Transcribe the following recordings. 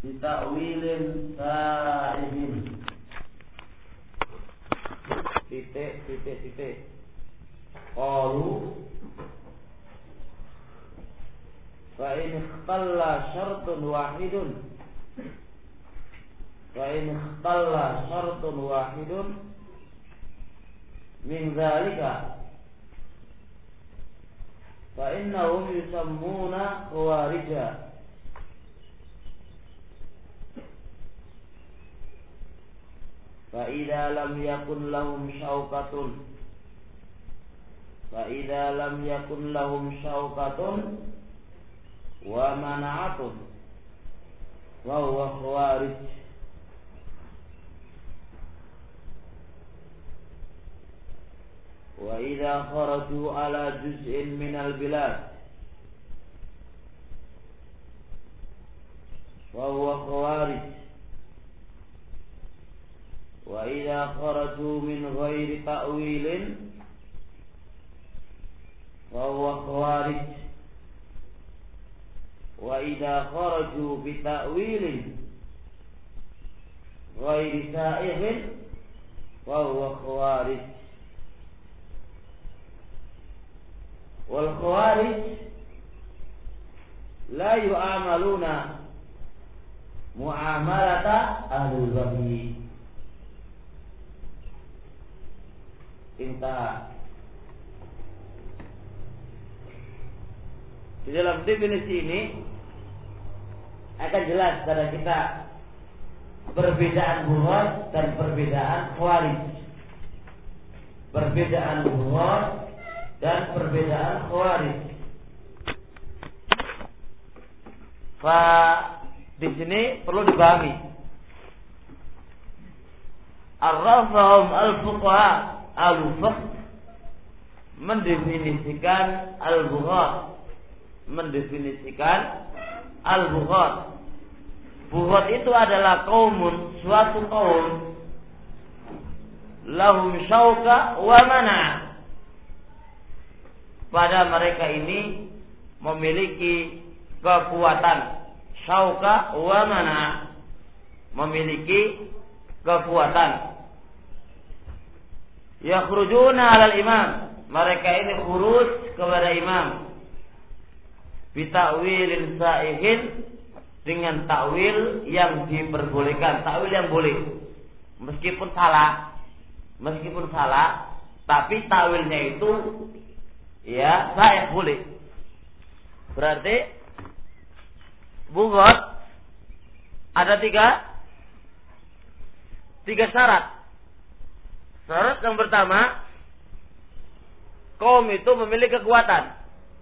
bita'wilin sa'ihin. Titik. Qalu fa in ikhtalla syartun wahidun min dzalika fa innahum yusammuna khawarija. Fa idza lam yakun lahum syauqatun wa mana'atun wa huwa khawarij. Wa idza kharaju ala juz'in minal bilad wa huwa khawarij. Wa idza kharaju min ghairi ta'wilin wa huwa khawarij. Wa idza kharaju bi ta'wilin ghairi sa'ighin wa huwa khawarij. Wal khawarij la yu'amaluna mu'amalata ahlul baghi. Intaha. Di dalam definisi ini akan jelas pada kita perbedaan Bughath dan perbedaan Khawarij. Perbedaan Bughath dan perbedaan Khawarij. Di sini perlu dipahami. Ar-rafahum al-fuqaha al-fiqh mendefinisikan al-Bughath. Bughath itu adalah suatu kaum lahum syauqa wa mana'. Pada mereka ini memiliki kekuatan, syauqa wa mana', memiliki kekuatan. Yakhrujuna 'alal imam, mereka ini khuruj kepada imam. Bita'wilin sa'ihin, dengan takwil yang diperbolehkan, takwil yang boleh. Meskipun salah, tapi takwilnya itu ya sahih, boleh. Berarti Bughath ada tiga syarat. Syarat yang pertama, kaum itu memiliki kekuatan.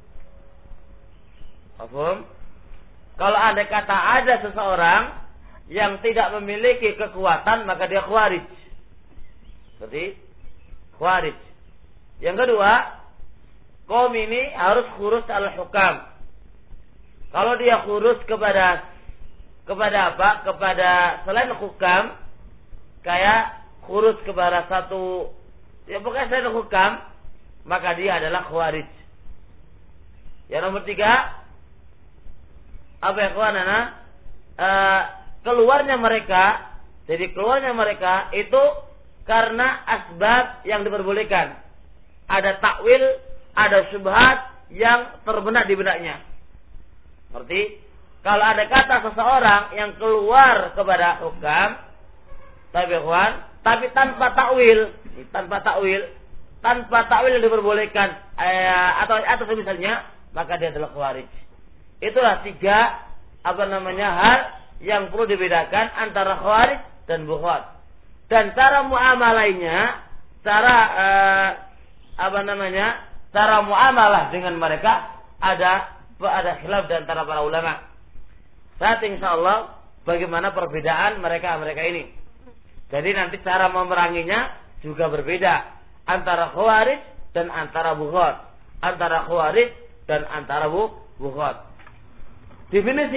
Paham? Kalau ada kata ada seseorang yang tidak memiliki kekuatan, maka dia khawarij. Seperti khawarij. Yang kedua, kaum ini harus khurus al-hukam. Kalau dia khurus kepada apa? Kepada selain hukam, kayak khurus kepada satu, ya pokoknya selain hukam, maka dia adalah khawarij. Yang nomor tiga, apa ya kawanana? Keluarnya mereka itu karena asbab yang diperbolehkan. Ada takwil, ada syubhat yang terbenak di benaknya. Seperti kalau ada kata seseorang yang keluar kepada hukam, tapi tanpa takwil yang diperbolehkan, atau misalnya, maka dia adalah khawarij. Itulah tiga hal yang perlu dibedakan antara Khawarij dan Bughath. Dan cara muamalahnya, cara muamalah dengan mereka ada khilaf di antara para ulama. Saat insyaallah bagaimana perbedaan mereka ini. Jadi nanti cara memeranginya juga berbeda antara Khawarij dan antara Bughath, antara Khawarij dan antara Bughath. Definisi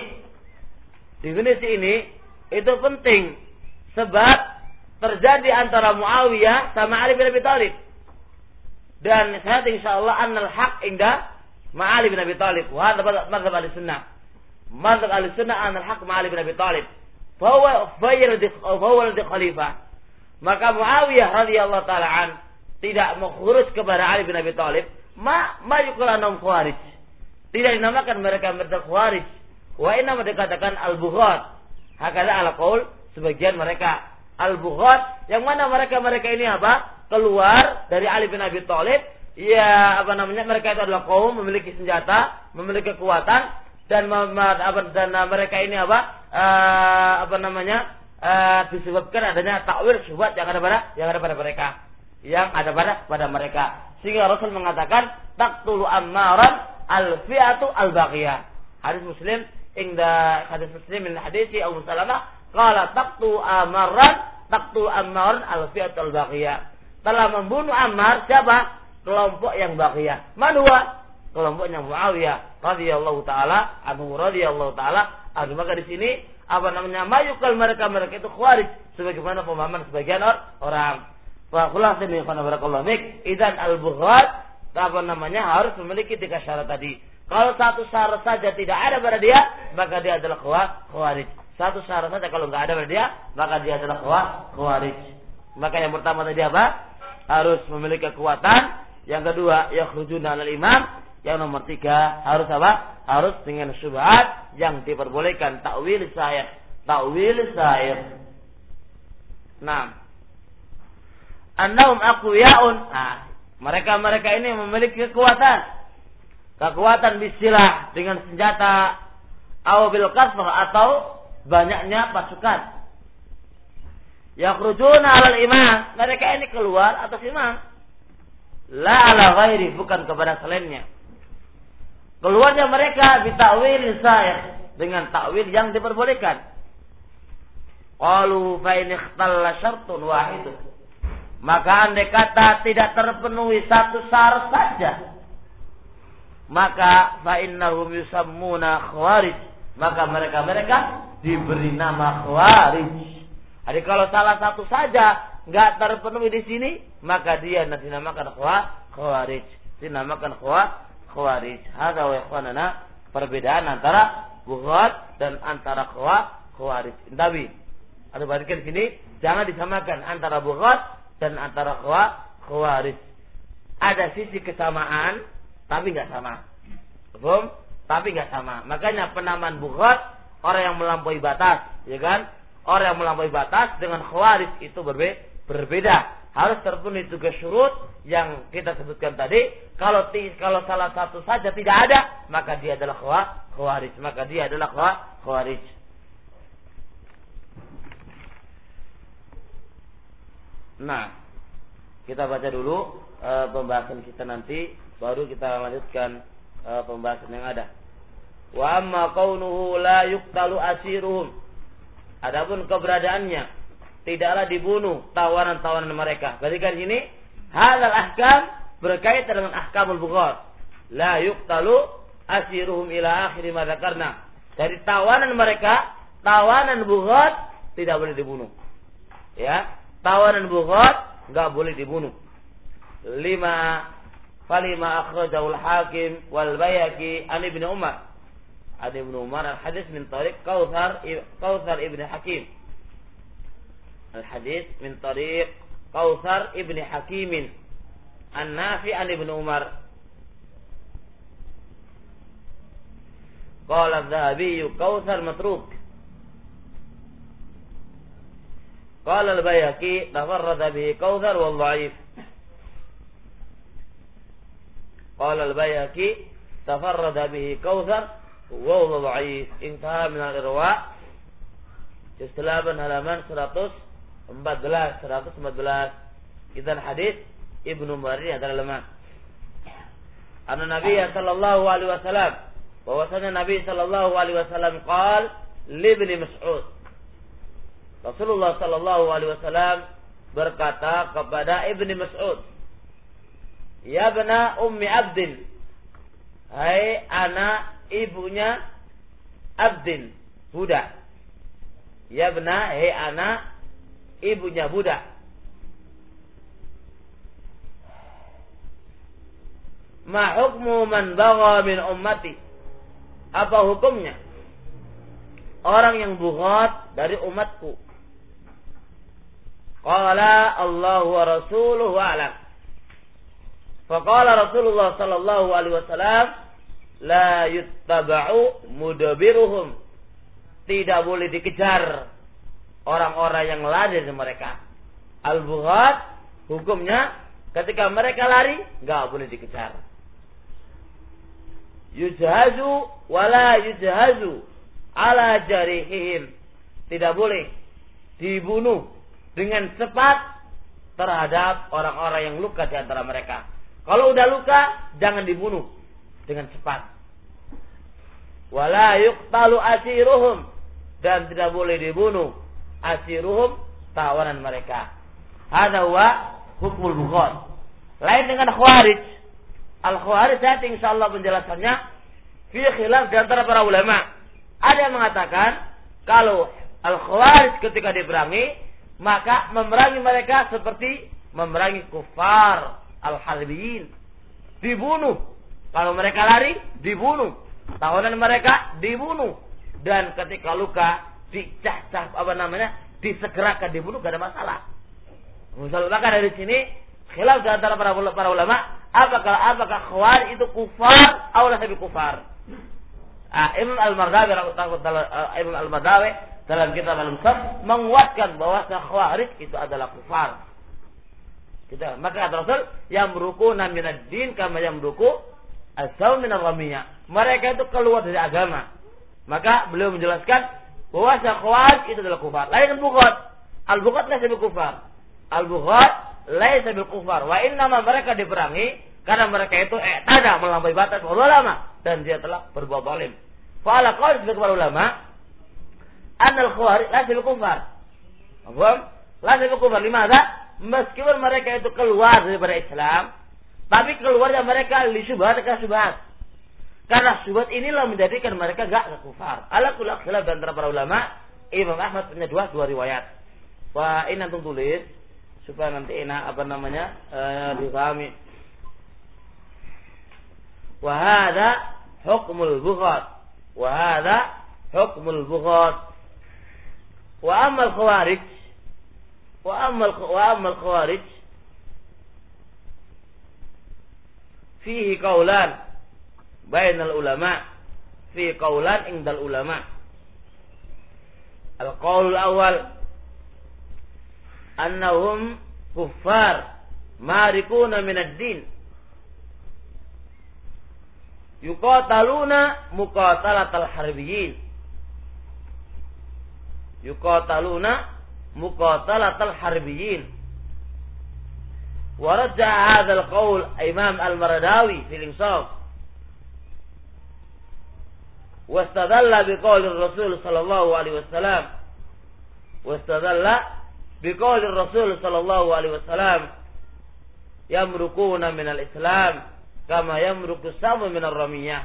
ini itu penting sebab terjadi antara Muawiyah sama Ali bin Abi Thalib. Dan saya insyaallah annal haq inda Ali bin Abi Thalib. Wa hadza mazhab Ahlussunnah. manhaj Ahlussunnah an al-haq Ali bin Abi Thalib. Bahwa di khalifah. Maka Muawiyah radhiyallahu taala an tidak mengurus kepada Ali bin Abi Thalib, ma yuqalanum khawarij. Tidak dinamakan mereka khawarij. Wa inna dikatakan al-bughat. Hakala ala qaul sebagian mereka al-bughat, yang mana mereka ini apa? Keluar dari Ali bin Abi Thalib. Ya, mereka itu adalah kaum memiliki senjata, memiliki kekuatan, dan mereka ini disebabkan adanya takwil syubhat yang ada pada mereka, sehingga Rasul mengatakan taqtulu ammaran al-fi'atu al-baqiyah. Hadis Muslim min hadisi Abu Salamah qala taqtu ammaran al-fi'atu al-baqiyah. Telah membunuh Ammar siapa? Kelompok yang baqiyah. Manhuwa? Kelompoknya Muawiyah radhiyallahu taala anhu. Maka di sini mayukal mereka itu khawarij sebagaimana pemahaman sebagian orang. Wa khulasan min barakallahu fik. Idzan al-bughat harus memiliki 3 syarat tadi. Kalau satu syarat saja tidak ada pada dia, maka dia adalah khawarij. Satu syarat saja kalau enggak ada pada dia, maka dia adalah khawarij. Maka yang pertama tadi apa? Harus memiliki kekuatan. Yang kedua, yakhrujuna 'alal imam. Yang nomor 3, harus apa? Harus dengan syubhat yang diperbolehkan, takwil sahih. Nah, annahum aqwiyaun. Mereka ini memiliki kekuatan bisilah dengan senjata, aw bil kasrah atau banyaknya pasukan. Yakhrujuna 'alal imam. Mereka ini keluar atas imam. La ala ghairi, bukan kepada selainnya. Keluarnya mereka bitakwil sahih, dengan takwil yang diperbolehkan. Qalu fa in ikhtalla syartun wahid. Maka andai kata tidak terpenuhi satu syarat saja, maka fa innahum yusammuna khawarij. Maka mereka diberi nama khawarij. Jadi kalau salah satu saja enggak terpenuhi di sini, maka dia dinamakan khawarij. Hadza wa ikhwanana, perbedaan antara bughat dan antara khawarij. Tapi ada barikan di sini, jangan disamakan antara bughat dan antara khawarij. Ada sisi kesamaan, tapi enggak sama. Paham? Tapi enggak sama. Makanya penamaan bughat orang yang melampaui batas, ya kan? Orang yang melampaui batas dengan khawarij itu berbeda. Harus terpenuhi 3 syurut yang kita sebutkan tadi. Kalau salah satu saja tidak ada, maka dia adalah khawarij. Nah, kita baca dulu pembahasan kita nanti, baru kita lanjutkan pembahasan yang ada. Wa amma kaunuhu la yuqtalu asiruhum. Adapun keberadaannya tidaklah dibunuh tawanan-tawanan mereka. Perhatikan sini, hadzal ahkam berkaitan dengan ahkamul bughat. La yuqtalu asiruhum ila akhir ma dzakarna. Dari tawanan mereka, tawanan bughat tidak boleh dibunuh. Ya, tawanan bughat enggak boleh dibunuh. Falima akhrajahu al-Hakim wal Baihaqi an Ibnu Umar. Ada Ibnu Umar al-hadis min tariq Kautsar ibn Hakim. Al-hadis min tariq Kautsar ibn Hakim an-Nafi an Ibnu Umar. Qala adh-Dhahabi Kautsar matruk. Qala al-Baihaqi tafarrada bihi Kautsar wal dha'if. Qala al-Baihaqi tafarrada bihi Kautsar wa huwa dha'if. Intaha min al-Irwa. Juz'an halaman 114. Idzan hadis Ibnu Umar adalah lemah. Anna Nabi sallallahu alaihi wasallam, bahwasanya Nabi sallallahu alaihi wasallam qaal li Ibnu Mas'ud. Rasulullah sallallahu alaihi wasallam berkata kepada Ibnu Mas'ud, "Ya bana ummi Abdin." Hai anak ibunya Abdin, budak. Ya bana, hai anak ibunya budak. Ma hukmu man bagha min ummati? Apa hukumnya orang yang bughat dari umatku. Qala Allahu wa rasuluhu a'lam. Faqala Rasulullah sallallahu alaihi wasallam, la yuttaba'u mudabiruhum. Tidak boleh dikejar orang-orang yang lari dari mereka. Al-bughat hukumnya ketika mereka lari enggak boleh dikejar. Yujhazu wala yujhazu ala jarihihim. Tidak boleh dibunuh dengan cepat terhadap orang-orang yang luka di antara mereka. Kalau udah luka, jangan dibunuh dengan cepat. Wala yuqtalu asiruhum, dan tidak boleh dibunuh asiruhum, tawanan mereka. Hadza huwa hukmul bughat. Lain dengan khawarij. Al-khawarij nanti insyaallah penjelasannya fi khilaf di antara para ulama. Ada yang mengatakan kalau al-khawarij ketika diperangi, maka memerangi mereka seperti memerangi kufar al-harbiyin. Dibunuh. Kalau mereka lari, dibunuh. Tawanan mereka dibunuh. Dan ketika luka, dicacah disegerakan, dibunuh, gak ada masalah. Maka dari sini khilaf di antara para ulama, apakah khawarij itu kufar atau lebih kufar? Imam Al-Mardawi dalam kitab Al-Musaf menguatkan bahwa khawarij itu adalah kufar. Maka kata Rasul, yamrukuna minad din kama yamruku as-saum min ar-ramiyah. Mereka itu keluar dari agama. Maka beliau menjelaskan bahwa khawarij itu adalah kufar. Lain dengan bughat. Al-bughat laisa bil kufar. Al-bughat laisa bil kufar. Wa innama mereka diperangi karena mereka itu ada melampaui batas ulama dan dia telah berbuat zalim. Fa ala qaul sebagian ulama annal khawarij laisa bil kufar. Paham? Laisa bil kufar. Limadha? Meskipun mereka itu keluar daripada Islam, tapi keluarnya mereka li syubhat ke syubhat. Karena syubhat inilah menjadikan mereka enggak kufar. Ala kulli khilaf di antara para ulama. Imam Ahmad punya dua riwayat. Wah, ini antum tulis supaya nanti enak difahami. Wa hadza hukmul bughat. Wa hadza hukmul bughat. Wa amma al-khawarij وأما الخوارج فيه قولان بين العلماء فيه قولان عند العلماء. القول الأول أنهم كفار مارقون من الدين يقاتلون مقاتلة الحربيين مقاتلة الحربيين. ورجع هذا القول إمام المرداوي في الإنصاف واستدل بقول الرسول صلى الله عليه وسلم يمرقون من الإسلام كما يمرق السهم من الرمية.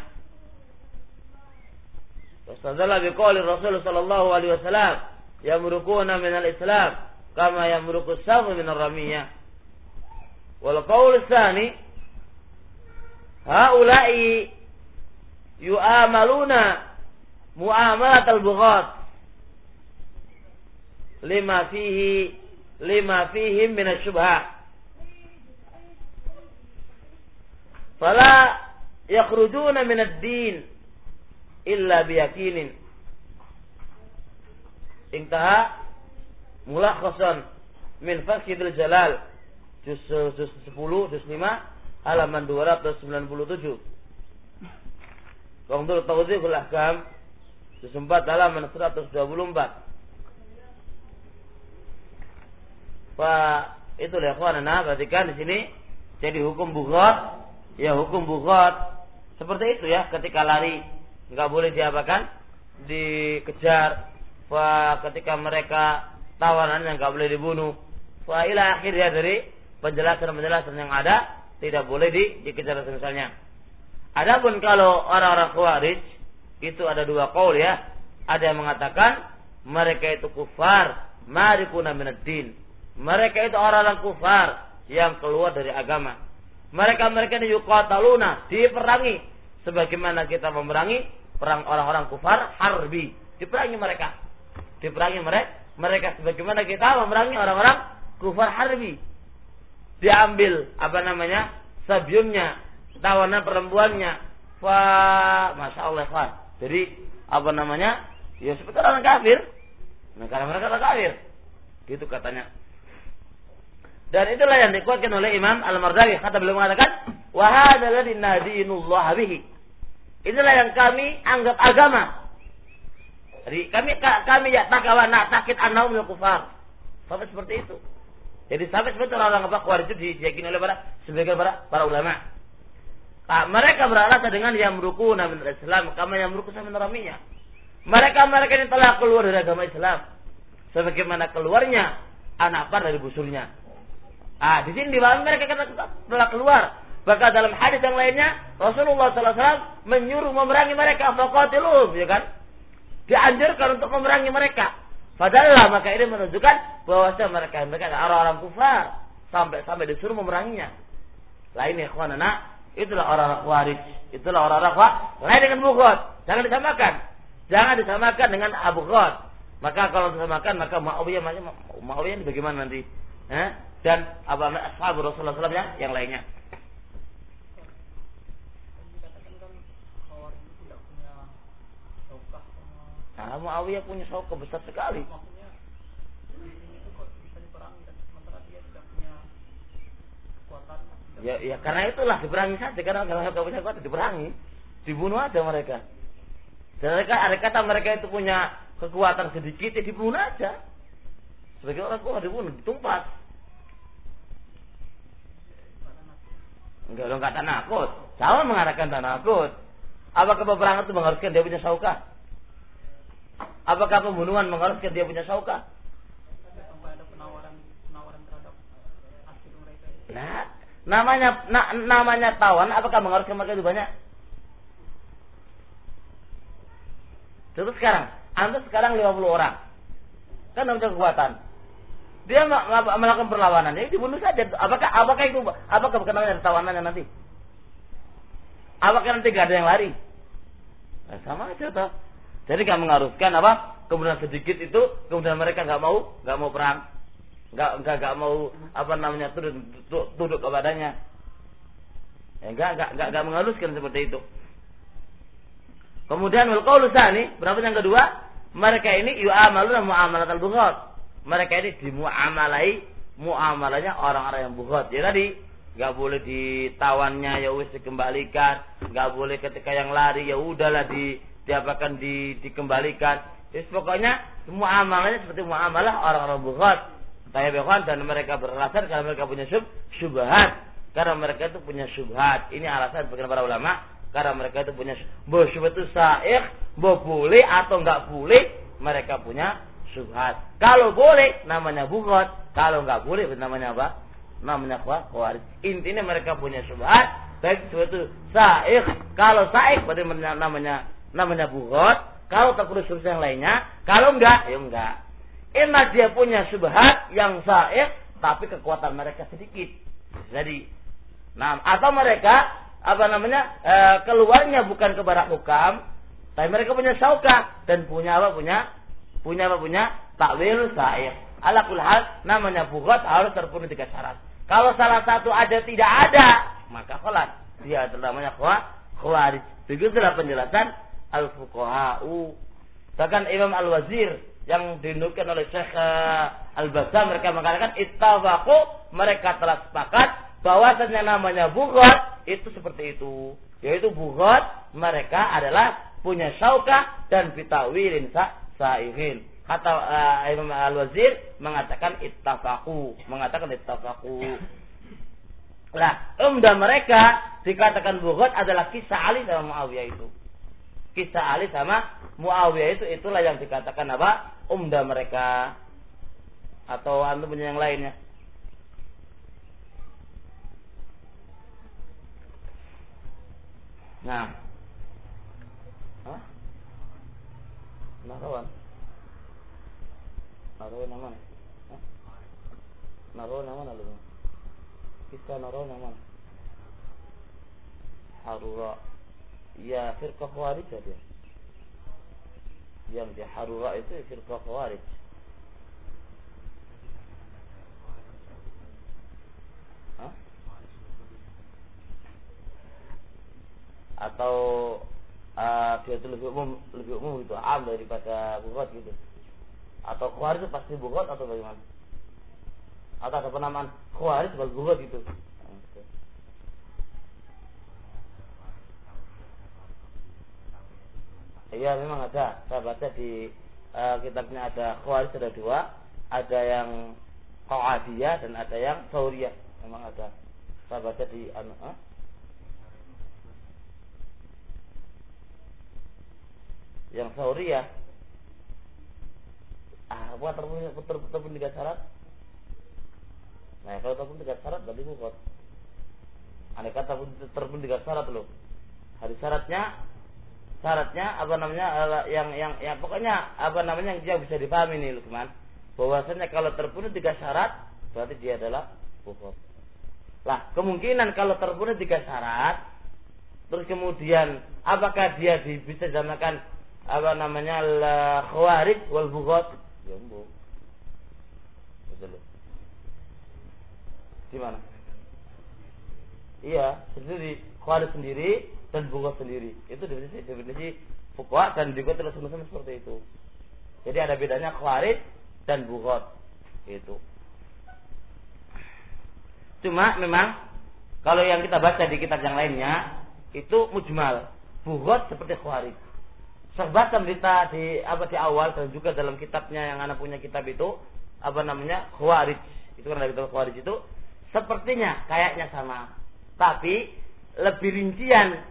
واستدل بقول الرسول صلى الله عليه وسلم yamrukuna minal Islam kama yamruku as-samu minar ramiyah. Wal qaul tsani haula'i yu'amaluna mu'amalat al-bughat lima fihim min asy-syubhat fala yakhrujuna min ad-din illa biyaqinin. Intaha mulakhasan min Fathul Jalal juz 10 juz 5 halaman 297. Qamdul Tawdhihul Ahkam juz 4 halaman 124. Itu ya ikhwanana, perhatikan di sini jadi hukum bughat, ya hukum bughat seperti itu ya, ketika lari enggak boleh diapakan? Dikejar. Ketika mereka tawanan yang enggak boleh dibunuh. Ila akhirnya dari penjelasan-penjelasan yang ada tidak boleh dikejar misalnya. Adapun kalau orang-orang Khawarij itu ada dua qaul ya. Ada yang mengatakan mereka itu kufar, marikuna minad din. Mereka itu orang-orang kufar yang keluar dari agama. Mereka ini yuqataluna, diperangi sebagaimana kita memerangi perang orang-orang kufar harbi. diperangi mereka. Diperangi mereka sebagaimana kita memerangi orang-orang kufar harbi. Diambil sabyumnya, tawanan perempuannya. Masya Allah, Pak. Jadi ya seperti orang kafir. Karena mereka orang kafir. Gitu katanya. Dan itulah yang dikuatkan oleh Imam Al-Mardawi. Kata beliau mengatakan, wa hadzal ladzi nadinullah bihi. Inilah yang kami anggap agama. Jadi kami ya takawana sakit annahum minal kufar. Sampai seperti itu. Jadi sampai seperti orang Khawarij itu diyakini oleh sebagian para ulama. Mereka beralasan dengan yamrukuna min Islam, kama yamrukuna min ramiya. Mereka yang telah keluar dari agama Islam, sebagaimana keluarnya anak par dari busurnya. Di sini dibahas mereka telah keluar. Bahkan dalam hadis yang lainnya Rasulullah SAW menyuruh memerangi mereka, faqatiluhum, ya kan? Dianjurkan untuk memerangi mereka. Padahal maka ini menunjukkan bahwasanya mereka adalah orang-orang kufar sampai disuruh memeranginya. Lain ya ikhwanana, itulah orang-orang Khawarij, itulah orang-orang lain dengan Bughad. Jangan disamakan dengan Abu Ghad. Maka kalau disamakan maka Muawiyah ini bagaimana nanti? Dan ashabu Rasulullah SAW yang lainnya. Muawiyah punya saukah besar sekali. Ya karena itulah diperangi saja, karena kalau punya kuat diperangi, dibunuh aja mereka. Dan mereka itu punya kekuatan sedikit, ya dibunuh aja. Sebagai orang kuat dibunuh, ditumpas. Enggak takut. Jangan mengatakan takut. Apakah peperangan itu mengharuskan dia punya saukah? Apakah pembunuhan mengharuskan dia punya saukah? Nah, namanya tawan, apakah mengharuskan mereka itu banyak? Terus sekarang 50 orang. Kan punya kekuatan. Dia melakukan perlawanan, jadi dibunuh saja. Apakah bukan namanya tawanannya nanti? Apakah nanti gak ada yang lari? Sama aja toh. Jadi gak mengharuskan kemudian sedikit itu, kemudian mereka gak mau perang, gak mau tunduk kepadanya. Gak mengharuskan seperti itu. Kemudian wal qaulu tsani, berapa yang kedua? Mereka ini yu'amaluna mu'amalatal bughat. Mereka ini muamalahnya orang-orang yang bughat. Ya tadi, gak boleh ditawannya ya wis dikembalikan, gak boleh ketika yang lari ya udahlah dikembalikan. Jadi pokoknya muamalahnya seperti muamalah orang-orang bughat. Dan mereka beralasan karena mereka punya syubhat. Karena mereka itu punya syubhat. Ini alasan bagi para ulama. Karena mereka itu punya syubhat itu sa'ikh, boleh atau enggak boleh, mereka punya syubhat. Kalau boleh namanya bughat, kalau enggak boleh namanya apa? Namanya Khawarij. Intinya mereka punya syubhat, baik itu sa'ikh. Kalau sa'ikh berarti namanya bughat. Kalau tak perlu syubhat yang lainnya, kalau enggak, ya enggak. Enak dia punya syubhat yang sa'ikh, tapi kekuatan mereka sedikit. Jadi, atau mereka keluarnya bukan kepada hukam, tapi mereka punya syaukah dan punya takwil sa'ikh. Ala kulli hal namanya bughat harus terpenuhi 3 syarat. Kalau salah satu tidak ada, maka khalas dia namanya Khawarij. Begitulah penjelasan al-fuqaha'u. Bahkan Imam Al-Wazir yang dinukilkan oleh Syekh Al-Bassam, mereka mengatakan ittafaqu, mereka telah sepakat bahwasanya namanya bughat itu seperti itu, yaitu bughat mereka adalah punya syaukah dan bitawilin sa'ihin. Kata Imam Al-Wazir mengatakan ittafaqu. Umdah mereka dikatakan bughat adalah kisah Ali sama Muawiyah itu. Kisah Ali sama Muawiyah itulah yang dikatakan umdah mereka. Atau antum punya yang lainnya? Nah, Narawan mana? Narawan mana lu? Kisah Narawan mana? Harura. Ya, firqah Khawarij dia. Yang di Harura itu firqah Khawarij. Hah? Atau dia itu lebih umum gitu, am daripada bughat gitu. Atau Khawarij itu pasti bughat atau bagaimana? Atau ada penamaan Khawarij sebagai bughat gitu. Iya memang ada. Saya baca di kitabnya ada Khawarij ada dua, ada yang Qa'adiyah dan ada yang Thawriyah. Memang ada. Saya baca di yang Thawriyah. Buat terpenuhi 3 syarat. Nah, kalau terpenuhi 3 syarat berarti bughat. Andai kata terpenuhi 3 syarat loh. Hari syaratnya apa namanya yang pokoknya apa namanya yang bisa dipahami nih Lukman, bahwasanya kalau terpenuhi 3 syarat berarti dia adalah bughat. Lah, kemungkinan kalau terpenuhi 3 syarat terus kemudian apakah dia bisa dinamakan apa namanya Khawarij wal bughat? Ya mbok. Betul. Gimana? Iya, sendiri Khawarij sendiri dan bughat sendiri. Itu definisi fuqaha dan juga terus seperti itu. Jadi ada bedanya Khawarij dan bughat itu. Cuma memang kalau yang kita baca di kitab yang lainnya itu mujmal. Bughat seperti Khawarij. Saya baca berita di awal dan juga dalam kitabnya yang anak punya kitab itu apa namanya Khawarij. Itu kan dari kitab Khawarij itu sepertinya kayaknya sama. Tapi lebih rincian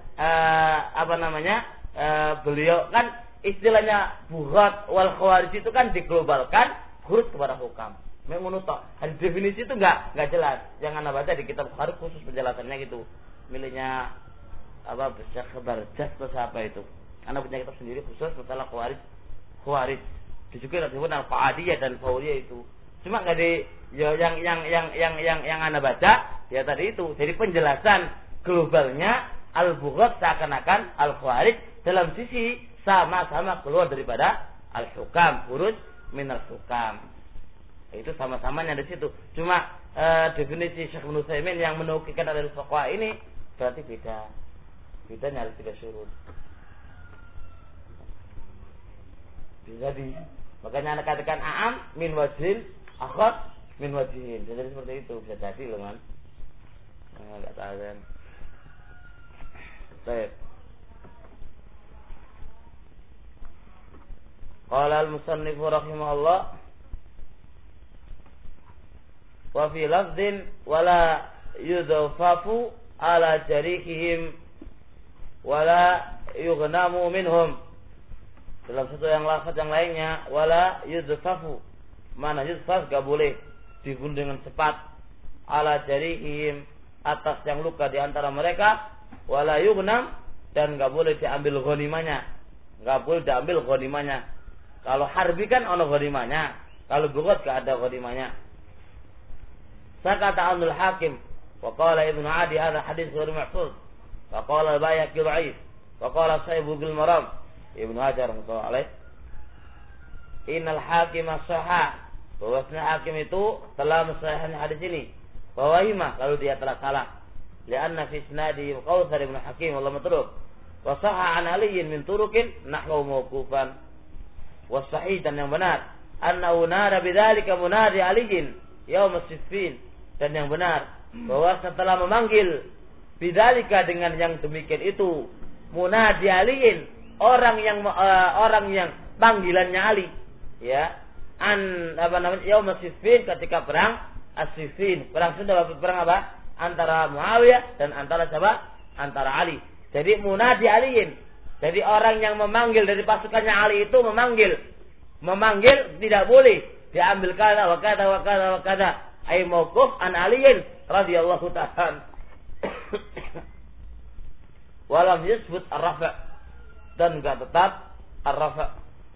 beliau kan istilahnya bughat wal Khawarij itu kan diglobalkan huruf kepada hukam. Memang ada definisi itu enggak jelas. Jangan baca di kitab Khawarij khusus penjelasannya gitu. Miliknya Syekh Barjas atau siapa itu. Anak punya kitab sendiri khusus masalah Khawarij. Juga disebut Al-Qa'adiyah dan Thawriyah itu. Cuma enggak di yang anak baca ya tadi itu. Jadi penjelasan globalnya al-bughat seakan-akan al-Khawarij dalam sisi sama-sama keluar daripada al-hukam, khuruj min al-hukam. Itu sama-samanya di situ. Cuma definisi Syekh Ibnu Utsaimin yang menukilkan dari fuqaha ini berarti beda. Bedanya ada 3 syurut. Jadi makanya Anda katakan a'am min wajhin, akhas min wajhin. Jadi seperti itu bisa jadi loh kan. Enggak tahu kan. Baik. Qala al-musannif rahimahullah wa fi lafdhin wala yudhafafu ala jarihihim wala yughnamu minhum. Dalam satu yang lafaz yang lainnya wala yudhafafu. Mana yudhaf enggak boleh dibunuh dengan cepat ala jarihihim atas yang luka di antara mereka. Wala yughnam dan enggak boleh diambil ghanimahnya. Enggak boleh diambil ghanimahnya. Kalau harbi kan ono ghanimahnya. Kalau bughat enggak ada ghanimahnya. Sakata Anul Hakim wa qala Ibnu Adi hadha hadits ghairu mahfuz. Wa qala al-Bayhaqi dha'if. Wa qala Sahibul Maram Ibnu Hajar rahimahullah alaih. Innal hakim as-sahah. Bahwasanya hakim itu telah mensahihkan hadis ini. Bahwa kalau dia telah salah. Lianna fi isnadi Qautsar bin Hakim Allah matruk. Wa sahha an Ali min turukin nahwu mawqufan. Wa sahih dan yang benar annahu nara bidzalika munadi Ali yaum as-siffin, dan yang benar bahwa setelah memanggil bidzalika dengan yang demikian itu munadi Ali, orang yang panggilannya Ali ya yaum as-siffin, ketika perang as-siffin, perang apa? Antara Muawiyah dan antara siapa? Antara Ali. Jadi munadi aliin. Jadi orang yang memanggil dari pasukannya Ali itu memanggil tidak boleh diambil kata wa kata ay mauquf an aliin radhiyallahu ta'ala. Walam yasbut ar-rafa' dan enggak tetap ar-rafa'.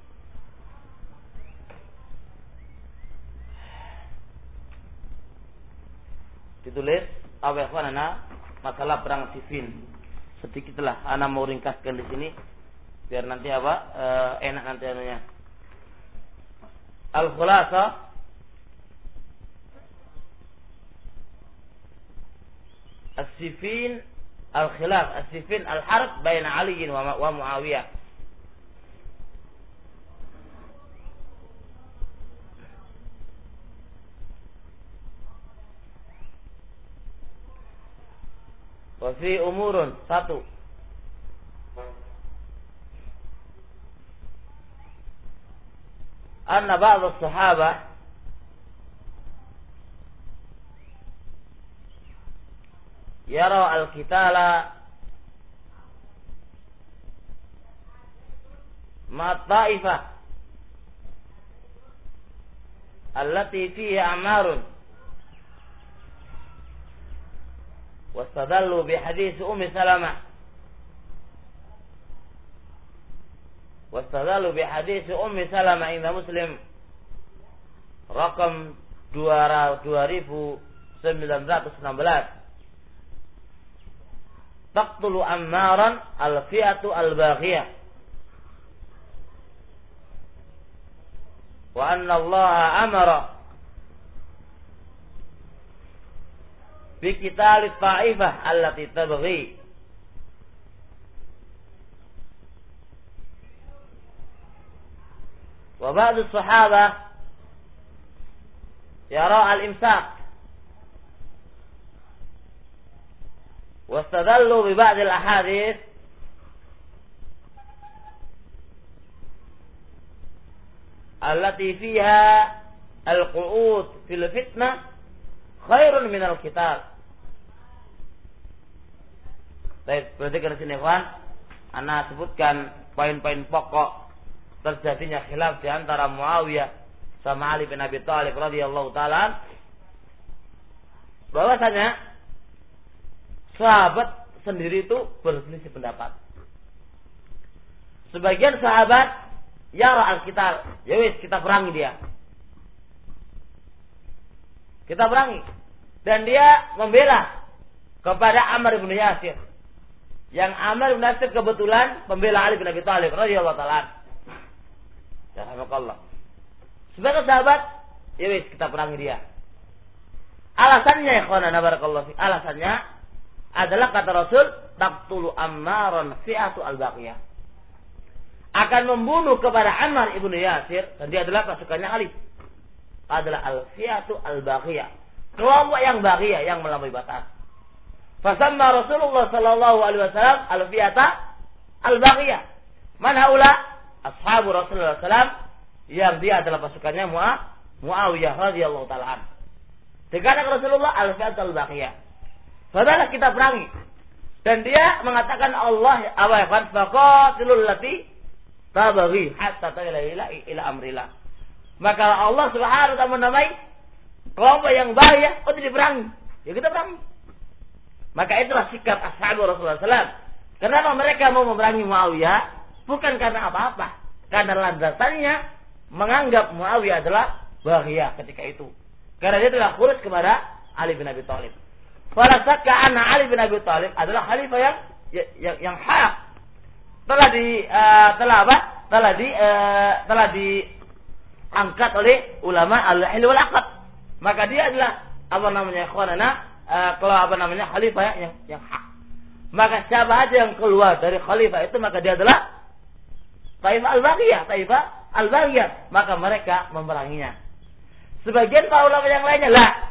Ditulis masalah perang Siffin. Sedikitlah ana mau ringkaskan di sini. biar nanti enak nanti anunya. Al-khulasa as-sifin al-khilaf, as-sifin al-harb baina Ali wa Muawiyah. Wa fi umurun, satu, anna ba'd as-sahabah yara al-qitala ma ta'ifah allati fiha amarun wastadallu bi hadis Ummi Salamah inda Muslim rakam 2916. Taqtulu Ammaran al-fi'atu al-baghiyah wa anna Allah amara bi qital ta'ifah allati tabghi wa ba'd as-sahabah yara al-imsak واستدلوا ببعض الأحاديث التي فيها القعود في الفتنة خير من القتال. Baik, berarti ke sini kawan, ana sebutkan poin-poin pokok terjadinya khilaf di antara Muawiyah sama Ali bin Abi Thalib radhiyallahu taala, bahwasanya sahabat sendiri itu berselisih pendapat. Sebagian sahabat yara al-qital, ya wis kita perangi dia. Kita perangi. Dan dia membela kepada Ammar bin Yasir. Yang Ammar bin Yasir kebetulan pembela Ali bin Abi Thalib radhiyallahu taala. Jazakallah. Sebagai sahabat, ya wis kita perangi dia. Alasannya ya khana barakallahu fi. Alasannya adalah kata Rasul, taqtulu Ammaran fi'atu al-baqiyah. Akan membunuh kepada Ammar ibnu Yasir, dan dia adalah pasukannya Ali. Adalah al-fi'atu al-baqiyah. Kelompok yang baqiyah, yang melampaui batas. Fasamma Rasulullah sallallahu alaihi wasallam al-fi'ata al-baqiyah. Man haula? Ashabu Rasulullah sallallahu yang dia adalah pasukannya Muawiyah radhiyallahu taala anhu. Dikatakan Rasulullah al-fi'atu al-baqiyah. Padahal kita perangi. Dan dia mengatakan Allah faqatilul lati tabaghi hatta ta'ila ila amrillah. Maka Allah Subhanahu wa taala menamai kelompok yang bahaya untuk diperangi. Ya kita perangi. Maka itulah sikap ashabu Rasulullah SAW. Kenapa mereka mau memerangi Muawiyah? Bukan karena apa-apa. Karena landasannya menganggap Muawiyah adalah bahaya ketika itu. Karena dia telah kurus kepada Ali bin Abi Thalib. Fala sakka anna Ali bin Abi Thalib adalah khalifah yang hak. Telah diangkat oleh ulama al-hilm wal aqd. Maka dia adalah khalifah yang hak. Maka siapa aja yang keluar dari khalifah itu, maka dia adalah taifah al-baghiyah, maka mereka memeranginya. Sebagian para ulama yang lainnya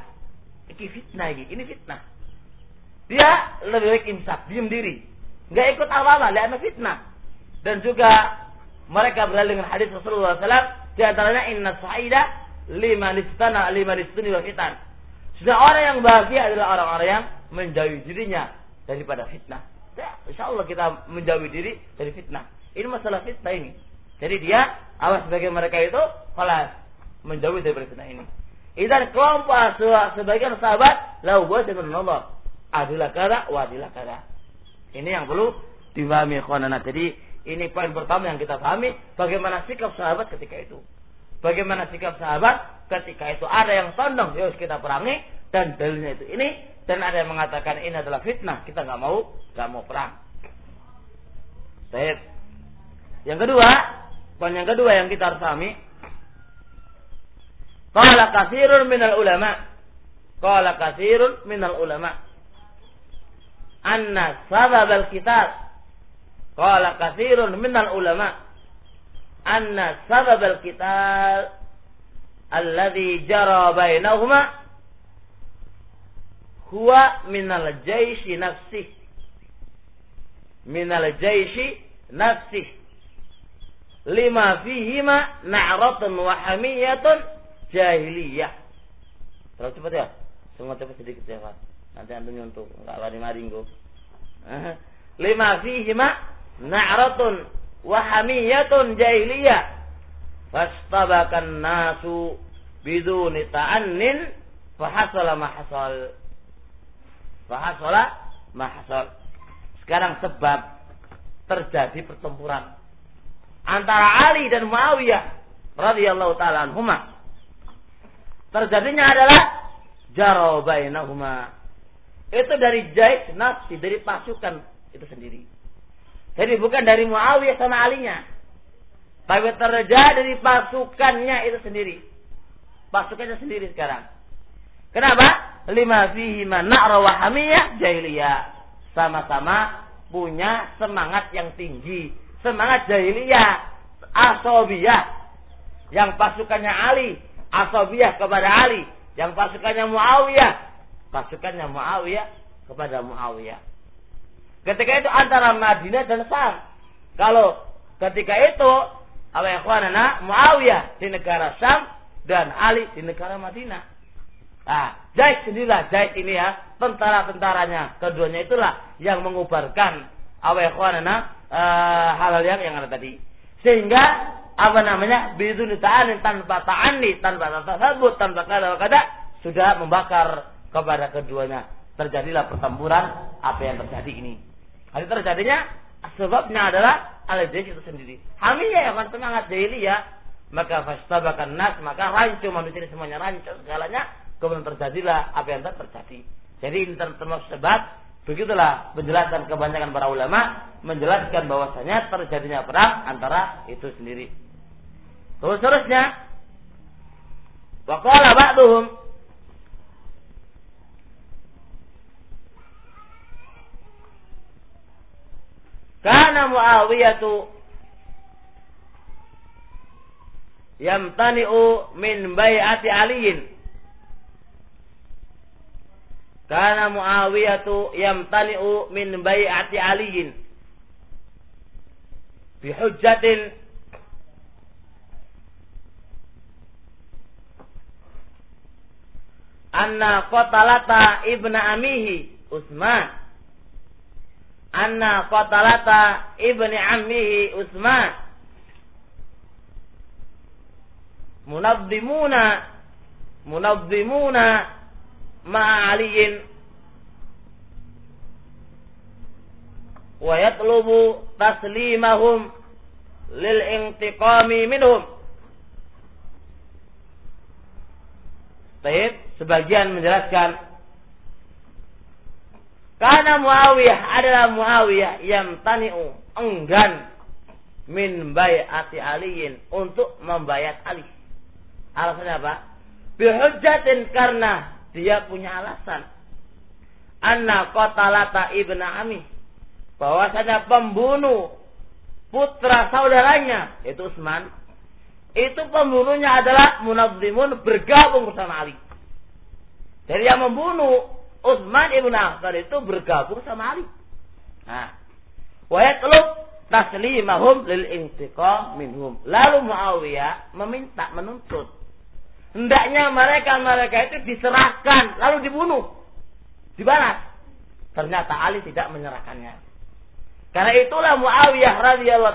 ini fitnah. Dia lebih baik imsak, diam diri, enggak ikut apa-apa, lihat fitnah. Dan juga mereka beralih dengan hadis Rasulullah SAW, di antaranya inna sa'ida liman istuni wa fitan. Sudah orang yang bahagia adalah orang-orang yang menjauhi dirinya daripada fitnah. Ya, insyaallah kita menjauhi diri dari fitnah. Ini masalah fitnah ini. Jadi dia awas sebagai mereka itu kalau menjauhi dari fitnah ini. Idan kelompok sebagian sahabat lau buat dengan Allah adalah kada wadilah kada. Ini yang perlu dipahami ikhwanana. Jadi ini poin pertama yang kita pahami, bagaimana sikap sahabat ketika itu. Bagaimana sikap sahabat ketika itu. Ada yang condong, ya kita perangi, dan dalilnya itu ini, dan ada yang mengatakan ini adalah fitnah, kita nggak mau perang. Baik. Yang kedua, poin yang kedua yang kita harus pahami, qala katsirun minal ulama anna sababal qital, qala katsirun minal ulama anna sababal qital alladhi jara bainahuma huwa minal jaishi nafsih lima fihima na'ratun wa hamiyatun jahiliyah. Terlalu cepat ya? Semua cepat sedikit ya Pak. Nanti antum nyuntuk, enggak lari-lari engko. Lima fihima na'ratun wa hamiyatun jahiliyah. Fastabakan nasu biduni ta'annin fahasala mahasal. Sekarang sebab terjadi pertempuran antara Ali dan Muawiyah radhiyallahu taala anhuma. Terjadinya adalah jara bainahuma. Itu dari jaish nafsi, dari pasukan itu sendiri. Jadi bukan dari Muawiyah sama Alinya, tapi terjadi dari pasukannya itu sendiri. Pasukannya sendiri sekarang. Kenapa? Lima fihi na'ra wa hamiyah jahiliyah. Sama-sama punya semangat yang tinggi, semangat jahiliyah, asabiyah. Yang pasukannya Ali, asabiyah kepada Ali. Yang pasukannya Muawiyah, pasukannya Muawiyah kepada Muawiyah. Ketika itu antara Madinah dan Syam. Kalau ketika itu Muawiyah di negara Syam dan Ali di negara Madinah. Nah, Jais sendirilah, Jais ini ya, tentara-tentaranya, keduanya itulah yang mengubarkan hal-hal yang ada tadi. Sehingga biduni ta'anin, tanpa ta'ani, tanpa tasabut, tanpa kada sudah membakar kepada keduanya. Terjadilah pertempuran apa yang terjadi ini. Hal terjadinya sebabnya adalah al-jais itu sendiri. Hamiyah yang semangat jahiliyah, maka fastabakan nas, maka rancu manusia semuanya rancu segalanya. Kemudian terjadilah apa yang terjadi. Jadi ini termasuk sebab. Begitulah penjelasan kebanyakan para ulama menjelaskan bahwasanya terjadinya perang antara itu sendiri. Terus seterusnya, wa qala ba'duhum, kana Muawiyatu yamtani'u min bai'ati Aliyin. Kana Muawiyatu yamtani'u min bai'ati Aliyin bihujjatin anna qatalata ibna amihi Utsman, anna qatalata ibni ammihi Utsman munazzimuna ma'aliyin wa yatlubu taslimahum lil intiqami minhum. Baik, sebagian menjelaskan karena Muawiyah adalah Muawiyah yamtani'u, enggan min bai'ati Aliyin, untuk membayat Ali. Alasannya apa? Bihujjatin, karena dia punya alasan. Anna qatalata ibna ami, bahwasanya pembunuh putra saudaranya itu Utsman, itu pembunuhnya adalah munazzimun, bergabung bersama Ali. Jadi yang membunuh Utsman ibn Affan itu bergabung sama Ali. Nah, wa yatlub taslimahum lil intiqam minhum. Lalu Muawiyah menuntut hendaknya mereka itu diserahkan lalu dibunuh, dibalas. Ternyata Ali tidak menyerahkannya. Karena itulah Muawiyah radhiyallahu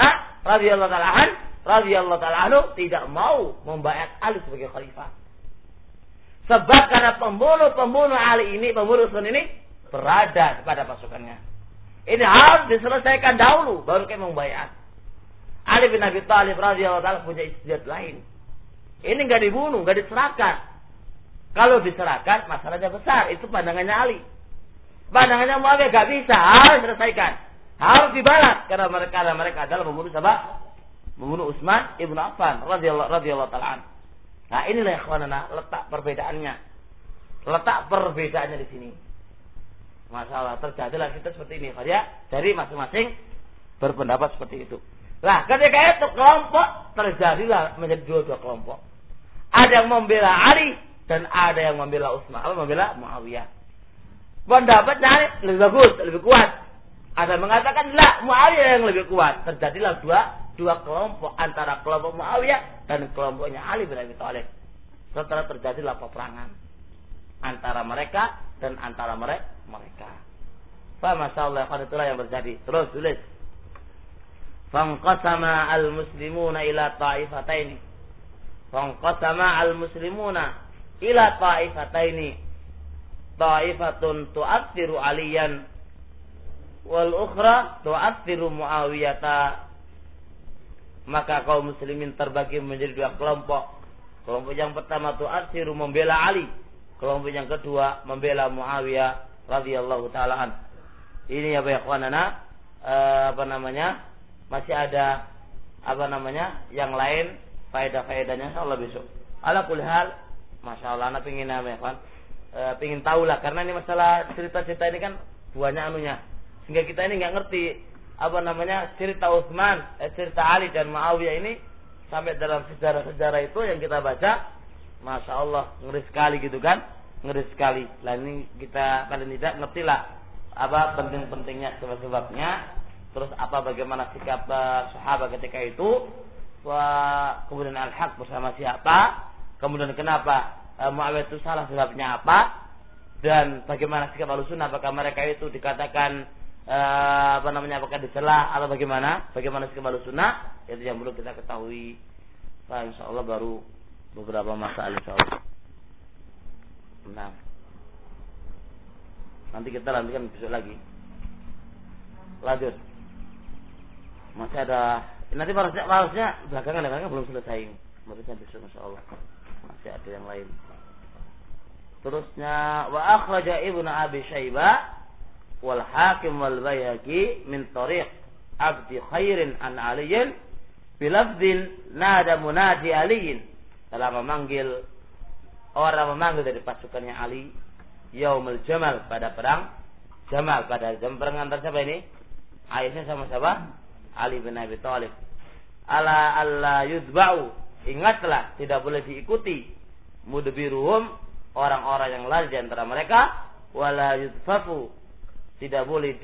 taala anhu tidak mau membayar Ali sebagai khalifah. Sebab karena pembunuh Ali ini, pembunuh Utsman ini berada pada pasukannya. Ini harus diselesaikan dahulu baru kita membayar. Ali bin Abi Thalib radhiyallahu taala punya istihad lain. Ini enggak dibunuh, enggak diserahkan. Kalau diserahkan masalahnya besar, itu pandangannya Ali. Pandangannya Muawiyah enggak bisa, harus diselesaikan. Harus dibalas karena mereka adalah membunuh siapa? Membunuh Utsman ibnu Affan radhiyallahu taala. Nah, inilah ya ikhwanana letak perbedaannya. Letak perbedaannya di sini. Masalah terjadilah kita seperti ini, ya. Dari masing-masing berpendapat seperti itu. Nah, ketika itu kelompok terjadilah menjadi dua kelompok. Ada yang membela Ali dan ada yang membela Utsman, membela Muawiyah. Pendapatnya Ali lebih bagus, lebih kuat. Ada yang mengatakan la, Muawiyah yang lebih kuat. Terjadilah dua kelompok antara kelompok Muawiyah dan kelompoknya Ali bin Abi Thalib. Setelah terjadilah peperangan antara mereka dan antara mereka. Masyaallah, itulah yang terjadi. Terus tulis. Fanqasama al-muslimuna ila ta'ifataini. Fanqasama al-muslimuna ila ta'ifataini. Ta'ifatun tu'athiru Aliyan wal ukhra tu'athiru Muawiyata. Maka kaum muslimin terbagi menjadi dua kelompok. Kelompok yang pertama tu'athiru membela Ali. Kelompok yang kedua membela Muawiyah radhiyallahu taala an. Ini ya ikhwanana, masih ada yang lain faedah-faedahnya insyaallah besok. Ala kulli hal, masyaallah ana pengin pengin tahu lah karena ini masalah cerita-cerita ini kan banyak anunya. Sehingga kita ini enggak ngerti cerita Utsman, cerita Ali dan Muawiyah ini sampai dalam sejarah-sejarah itu yang kita baca, masyaallah ngeri sekali gitu kan. Ngeri sekali. Lah ini kita paling tidak ngertilah apa penting-pentingnya sebab-sebabnya, terus bagaimana sikap sahabat ketika itu, kemudian al-haq bersama siapa, kemudian kenapa Muawiyah itu salah sebabnya apa, dan bagaimana sikap Ahlussunnah, apakah mereka itu dikatakan apakah dicela atau bagaimana sikap Ahlussunnah, itu yang perlu kita ketahui. Nah, insyaallah baru beberapa masalah insyaallah. Nah, nanti kita lanjutkan besok lagi. Lanjut. Masih ada. Nanti harusnya belakangan belum selesai. Harusnya besok insyaallah. Masih ada yang lain. Terusnya wa akhraja Ibnu Abi Syaibah wal Hakim wal Baihaqi min tariq Abdi Khairin an Aliyin bilafdin nada munadi Aliyin. Dalam memanggil dari pasukannya Ali Yaumul Jamal, pada perang Jamal, pada perang antar siapa ini? Ayahnya sama siapa? Ali bin Abi Thalib. Ala alla yudba'u, ingatlah tidak boleh diikuti mudbiruhum, orang-orang yang lari di antara mereka, wala yudfafu, tidak boleh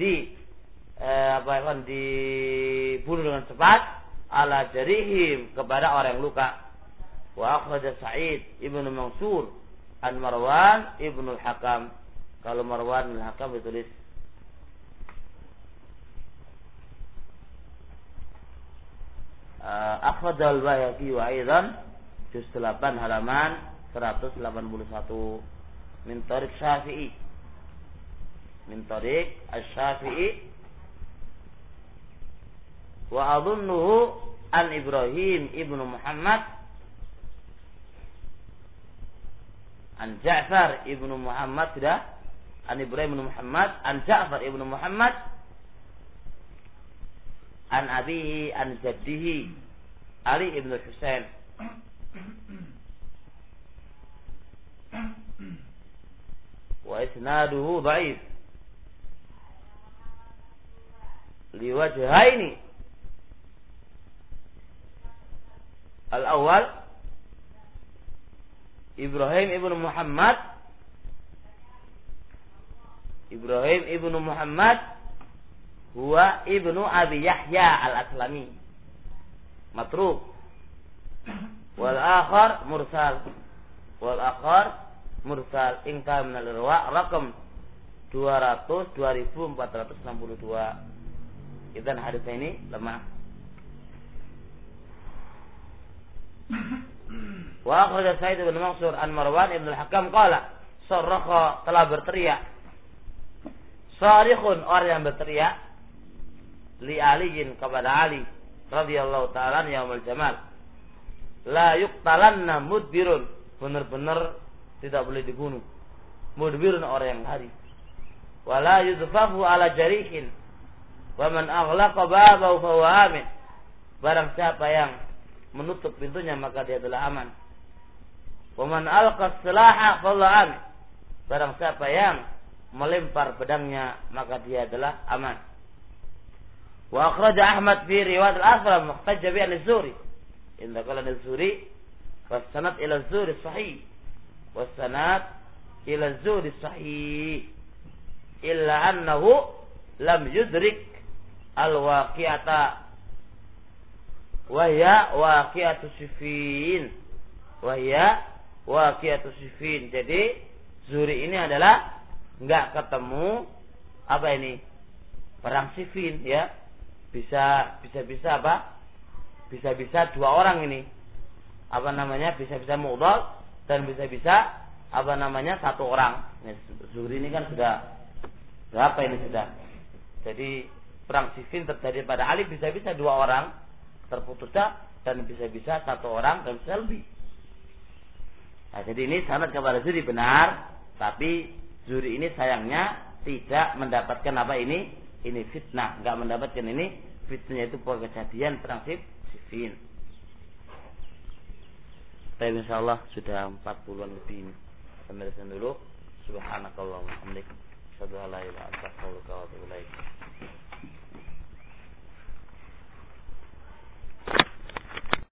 dibunuh dengan cepat, ala jarihim, kepada orang yang luka. Wa akhraja Sa'id ibnu Mansur an Marwan ibnu al-Hakam. Kalau Marwan bin al-Hakam ditulis akhraja al-Baihaqi wa aidan juz 8 halaman 181 min tariq Syafi'i, min tariq asy-Syafi'i wa adunnuhu an Ibrahim ibnu Muhammad an Ja'far ibnu Muhammad, sudah, an Ibrahim ibnu Muhammad an Ja'far ibnu Muhammad an abihi an jaddihi Ali ibnu Husain. Wa isnaduhu dha'if liwajhaini. Al-awwal Ibrahim ibnu Muhammad huwa ibnu Abi Yahya al-Aslami, matruk. Wal akhar mursal ingka min al-irwa rakam 2462. Idzan hadis ini lemah. Wa akhraja Sa'id bin Mansur an Marwan ibn al-Hakam qala sarraha, telah berteriak, sarikhun, orang yang berteriak, li Aliyin, kepada Ali radhiyallahu ta'ala yaumul jamal, la yuqtalanna mudbirun, benar-benar tidak boleh dibunuh, mudbirun orang yang lari, wala yudfafu ala jarihin, Wa man aghlaqa babahu fa huwa amin. Barang siapa yang menutup pintunya maka dia adalah aman. Wa man alqa silaha fa huwa amin. Barang siapa yang melempar pedangnya maka dia adalah aman. Wa akhraja Ahmad fi riwayat al-Asram muhtajja bi al-Zuri. Inda qala al-Zuri wa sanad ila al-Zuri sahih. Wa sanad ila al-Zuri sahih. Illa annahu lam yudrik al-waqi'ata wa hiya waqi'atu Siffin. Wa hiya waqi'atu Siffin. Jadi Zuri ini adalah enggak ketemu apa ini? Perang Siffin ya. Bisa apa? Bisa dua orang ini. Apa namanya? Bisa mu'dhal dan bisa apa namanya? Satu orang. Nah, Zuri ini kan sudah berapa ini sudah? Jadi perang Siffin terjadi pada Ali bisa dua orang terputus dan bisa satu orang dan bisa lebih. Nah, jadi ini sanad kepada Zuri benar, tapi Zuri ini sayangnya tidak mendapatkan apa ini? Ini fitnah, enggak mendapatkan ini fitnah, itu kejadian perang Siffin. Baik, insyaallah sudah 40-an lebih ini. Sampai di sini dulu. Subhanakallahumma wa bihamdika asyhadu an la ilaha illa anta astaghfiruka wa atubu ilaik.